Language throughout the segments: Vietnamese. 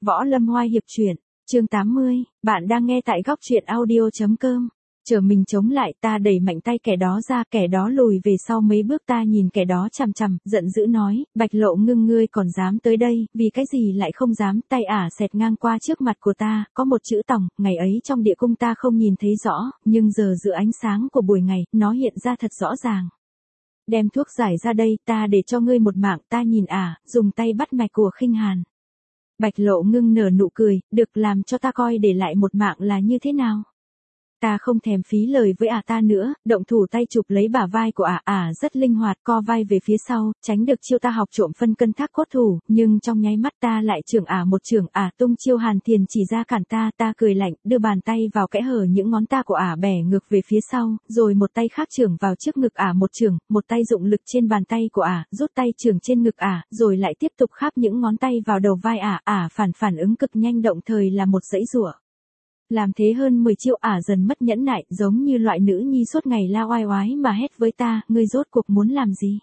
Võ Lâm Oai hiệp truyện, chương 80, bạn đang nghe tại góc truyện audio.com. Chờ mình chống lại, ta đẩy mạnh tay kẻ đó ra, kẻ đó lùi về sau mấy bước, ta nhìn kẻ đó chằm chằm, giận dữ nói, Bạch Lộ Ngưng, ngươi còn dám tới đây, vì cái gì lại không dám? Tay xẹt ngang qua trước mặt của ta, có một chữ tòng, ngày ấy trong địa cung ta không nhìn thấy rõ, nhưng giờ giữa ánh sáng của buổi ngày, nó hiện ra thật rõ ràng. Đem thuốc giải ra đây, ta để cho ngươi một mạng. Ta nhìn dùng tay bắt mạch của Khinh Hàn. Bạch Lộ Ngưng nở nụ cười, được, làm cho ta coi để lại một mạng là như thế nào. Ta không thèm phí lời với ta nữa, động thủ tay chụp lấy bả vai của rất linh hoạt, co vai về phía sau, tránh được chiêu ta học trộm phân cân thác cốt thủ, nhưng trong nháy mắt ta lại chưởng một chưởng, tung chiêu Hàn Thiền chỉ ra cản ta cười lạnh, đưa bàn tay vào kẽ hở những ngón ta của bẻ ngược về phía sau, rồi một tay khác chưởng vào trước ngực một chưởng, một tay dụng lực trên bàn tay của rút tay chưởng trên ngực rồi lại tiếp tục kháp những ngón tay vào đầu vai phản ứng cực nhanh, động thời là một dãy giụa. Làm thế hơn 10 chiêu dần mất nhẫn nại, giống như loại nữ nhi suốt ngày la oai oái mà hét với ta, ngươi rốt cuộc muốn làm gì?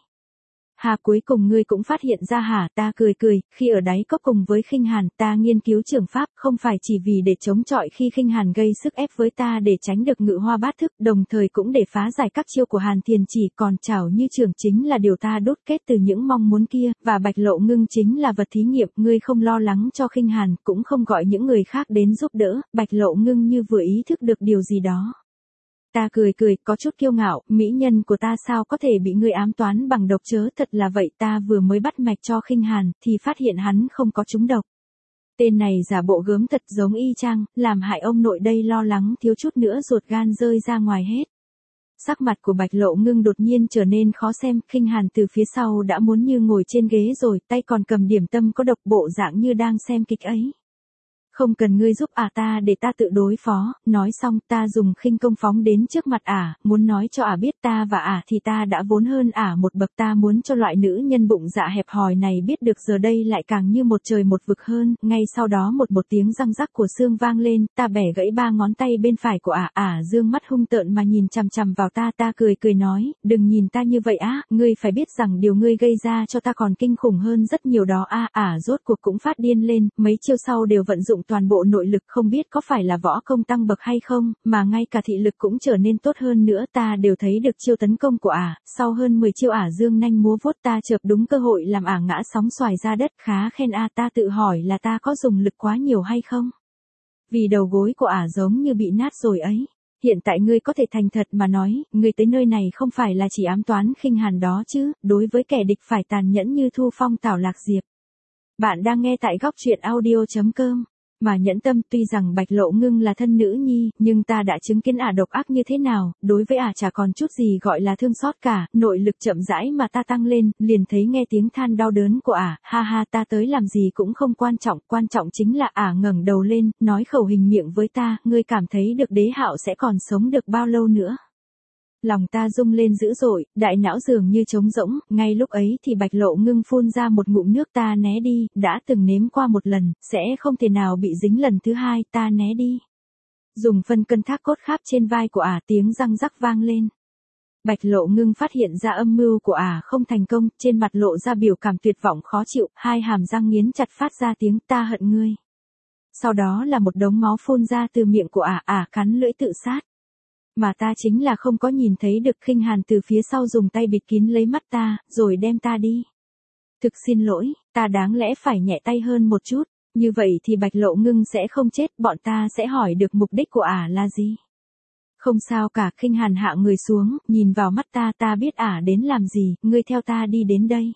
Cuối cùng ngươi cũng phát hiện ra hả? Ta cười, khi ở đáy cốc cùng với Khinh Hàn, ta nghiên cứu trường pháp, không phải chỉ vì để chống chọi khi Khinh Hàn gây sức ép với ta để tránh được ngự hoa bát thức, đồng thời cũng để phá giải các chiêu của Hàn Thiền chỉ, còn chảo như trường chính là điều ta đúc kết từ những mong muốn kia, và Bạch Lộ Ngưng chính là vật thí nghiệm. Ngươi không lo lắng cho Khinh Hàn, cũng không gọi những người khác đến giúp đỡ. Bạch Lộ Ngưng như vừa ý thức được điều gì đó. Ta cười, có chút kiêu ngạo, mỹ nhân của ta sao có thể bị ngươi ám toán bằng độc chớ, thật là vậy. Ta vừa mới bắt mạch cho Khinh Hàn, thì phát hiện hắn không có trúng độc. Tên này giả bộ gớm thật giống y chang, làm hại ông nội đây lo lắng thiếu chút nữa ruột gan rơi ra ngoài hết. Sắc mặt của Bạch Lộ Ngưng đột nhiên trở nên khó xem, Khinh Hàn từ phía sau đã muốn như ngồi trên ghế rồi, tay còn cầm điểm tâm có độc, bộ dạng như đang xem kịch ấy. Không cần ngươi giúp ta để ta tự đối phó. Nói xong, ta dùng khinh công phóng đến trước mặt muốn nói cho biết ta và thì ta đã vốn hơn một bậc. Ta muốn cho loại nữ nhân bụng dạ hẹp hòi này biết được giờ đây lại càng như một trời một vực hơn. Ngay sau đó một tiếng răng rắc của xương vang lên, ta bẻ gãy 3 ngón tay bên phải của dương mắt hung tợn mà nhìn chằm chằm vào ta. Ta cười nói, đừng nhìn ta như vậy ngươi phải biết rằng điều ngươi gây ra cho ta còn kinh khủng hơn rất nhiều đó. Rốt cuộc cũng phát điên lên, mấy chiêu sau đều vận dụng toàn bộ nội lực, không biết có phải là võ công tăng bậc hay không, mà ngay cả thị lực cũng trở nên tốt hơn nữa. Ta đều thấy được chiêu tấn công của sau hơn 10 chiêu dương nanh múa vuốt, ta chợp đúng cơ hội làm ngã sóng xoài ra đất. Khá khen ta tự hỏi là ta có dùng lực quá nhiều hay không? Vì đầu gối của giống như bị nát rồi ấy. Hiện tại ngươi có thể thành thật mà nói, ngươi tới nơi này không phải là chỉ ám toán Khinh Hàn đó chứ, đối với kẻ địch phải tàn nhẫn như Thu Phong Tảo Lạc Diệp. Bạn đang nghe tại góc truyện audio.com. Mà nhẫn tâm, tuy rằng Bạch Lộ Ngưng là thân nữ nhi, nhưng ta đã chứng kiến độc ác như thế nào, đối với chả còn chút gì gọi là thương xót cả. Nội lực chậm rãi mà ta tăng lên, liền thấy nghe tiếng than đau đớn của ta tới làm gì cũng không quan trọng chính là ngẩng đầu lên, nói khẩu hình miệng với ta, ngươi cảm thấy được Đế Hạo sẽ còn sống được bao lâu nữa? Lòng ta rung lên dữ dội, đại não dường như trống rỗng. Ngay lúc ấy thì Bạch Lộ Ngưng phun ra một ngụm nước. Ta né đi, đã từng nếm qua một lần, sẽ không thể nào bị dính lần thứ hai. Ta né đi. Dùng phân cân thác cốt kháp trên vai của tiếng răng rắc vang lên. Bạch Lộ Ngưng phát hiện ra âm mưu của không thành công, trên mặt lộ ra biểu cảm tuyệt vọng khó chịu, hai hàm răng nghiến chặt phát ra tiếng ta hận ngươi. Sau đó là một đống máu phun ra từ miệng của cắn lưỡi tự sát. Mà ta chính là không có nhìn thấy được. Khinh Hàn từ phía sau dùng tay bịt kín lấy mắt ta, rồi đem ta đi. Thực xin lỗi, ta đáng lẽ phải nhẹ tay hơn một chút, như vậy thì Bạch Lộ Ngưng sẽ không chết, bọn ta sẽ hỏi được mục đích của là gì. Không sao cả. Khinh Hàn hạ người xuống, nhìn vào mắt ta. Ta biết đến làm gì, ngươi theo ta đi đến đây.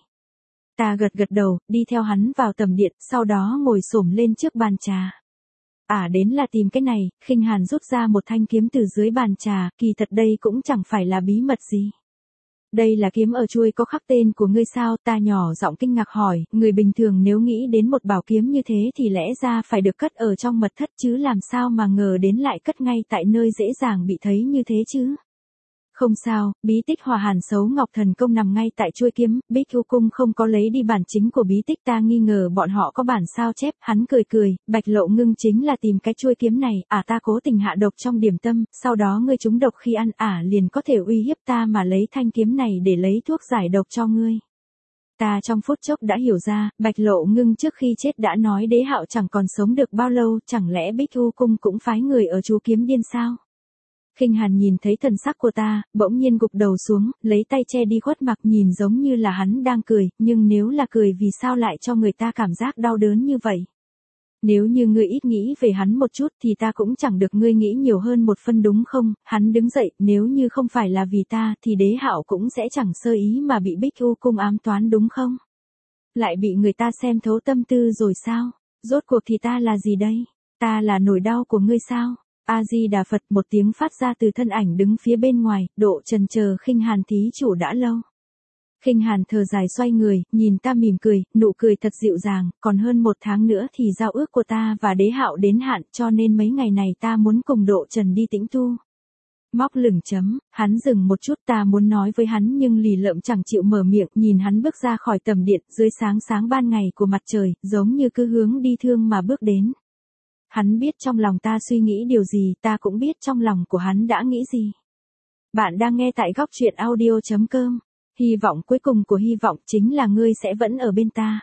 Ta gật đầu, đi theo hắn vào tầm điện, sau đó ngồi xổm lên trước bàn trà. Đến là tìm cái này. Khinh Hàn rút ra một thanh kiếm từ dưới bàn trà, kỳ thật đây cũng chẳng phải là bí mật gì. Đây là kiếm ở chuôi có khắc tên của ngươi sao? Ta nhỏ giọng kinh ngạc hỏi, người bình thường nếu nghĩ đến một bảo kiếm như thế thì lẽ ra phải được cất ở trong mật thất chứ, làm sao mà ngờ đến lại cất ngay tại nơi dễ dàng bị thấy như thế chứ? Không sao, bí tích Hòa Hàn Sấu Ngọc Thần Công nằm ngay tại chuôi kiếm. Bích Thu Cung không có lấy đi bản chính của bí tích, ta nghi ngờ bọn họ có bản sao chép. Hắn cười, Bạch Lộ Ngưng chính là tìm cái chuôi kiếm này. Ta cố tình hạ độc trong điểm tâm, sau đó ngươi trúng độc khi ăn liền có thể uy hiếp ta mà lấy thanh kiếm này để lấy thuốc giải độc cho ngươi. Ta trong phút chốc đã hiểu ra, Bạch Lộ Ngưng trước khi chết đã nói Đế Hạo chẳng còn sống được bao lâu, chẳng lẽ Bích U Cung cũng phái người ở Chú Kiếm Điên sao? Khinh Hàn nhìn thấy thần sắc của ta, bỗng nhiên gục đầu xuống, lấy tay che đi khuất mặt, nhìn giống như là hắn đang cười, nhưng nếu là cười vì sao lại cho người ta cảm giác đau đớn như vậy? Nếu như ngươi ít nghĩ về hắn một chút thì ta cũng chẳng được ngươi nghĩ nhiều hơn một phân đúng không? Hắn đứng dậy, nếu như không phải là vì ta thì Đế Hạo cũng sẽ chẳng sơ ý mà bị Bích U Cung ám toán đúng không? Lại bị người ta xem thấu tâm tư rồi sao? Rốt cuộc thì ta là gì đây? Ta là nỗi đau của ngươi sao? A-di-đà Phật, một tiếng phát ra từ thân ảnh đứng phía bên ngoài, Độ Trần chờ Khinh Hàn thí chủ đã lâu. Khinh Hàn thở dài xoay người, nhìn ta mỉm cười, nụ cười thật dịu dàng, còn hơn 1 tháng nữa thì giao ước của ta và Đế Hạo đến hạn, cho nên mấy ngày này ta muốn cùng Độ Trần đi tĩnh tu. Móc lửng chấm, hắn dừng một chút, ta muốn nói với hắn nhưng lì lợm chẳng chịu mở miệng, nhìn hắn bước ra khỏi tầm điện, dưới sáng sáng ban ngày của mặt trời, giống như cứ hướng đi thương mà bước đến. Hắn biết trong lòng ta suy nghĩ điều gì, ta cũng biết trong lòng của hắn đã nghĩ gì. Bạn đang nghe tại góc truyện audio.com. Hy vọng cuối cùng của hy vọng chính là ngươi sẽ vẫn ở bên ta.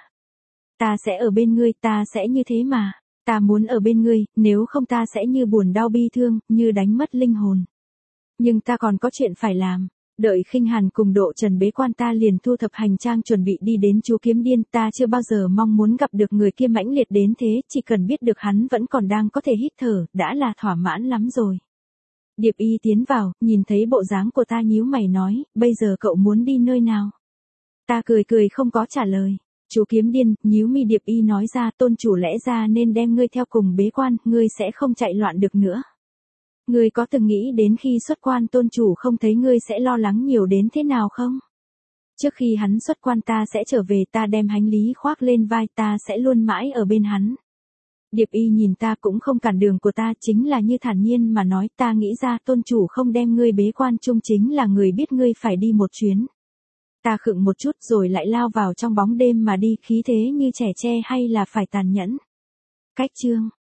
Ta sẽ ở bên ngươi, ta sẽ như thế mà. Ta muốn ở bên ngươi, nếu không ta sẽ như buồn đau bi thương, như đánh mất linh hồn. Nhưng ta còn có chuyện phải làm. Đợi Khinh Hàn cùng Độ Trần bế quan ta liền thu thập hành trang chuẩn bị đi đến Chú Kiếm Điên. Ta chưa bao giờ mong muốn gặp được người kia mãnh liệt đến thế, chỉ cần biết được hắn vẫn còn đang có thể hít thở, đã là thỏa mãn lắm rồi. Điệp Y tiến vào, nhìn thấy bộ dáng của ta nhíu mày nói, bây giờ cậu muốn đi nơi nào? Ta cười cười không có trả lời. Chú Kiếm Điên, nhíu mi Điệp Y nói ra, tôn chủ lẽ ra nên đem ngươi theo cùng bế quan, ngươi sẽ không chạy loạn được nữa. Ngươi có từng nghĩ đến khi xuất quan tôn chủ không thấy ngươi sẽ lo lắng nhiều đến thế nào không? Trước khi hắn xuất quan ta sẽ trở về, ta đem hành lý khoác lên vai, ta sẽ luôn mãi ở bên hắn. Điệp Y nhìn ta cũng không cản đường của ta, chính là như thản nhiên mà nói, ta nghĩ ra tôn chủ không đem ngươi bế quan chung chính là người biết ngươi phải đi một chuyến. Ta khựng một chút rồi lại lao vào trong bóng đêm mà đi, khí thế như trẻ tre hay là phải tàn nhẫn. Cách chương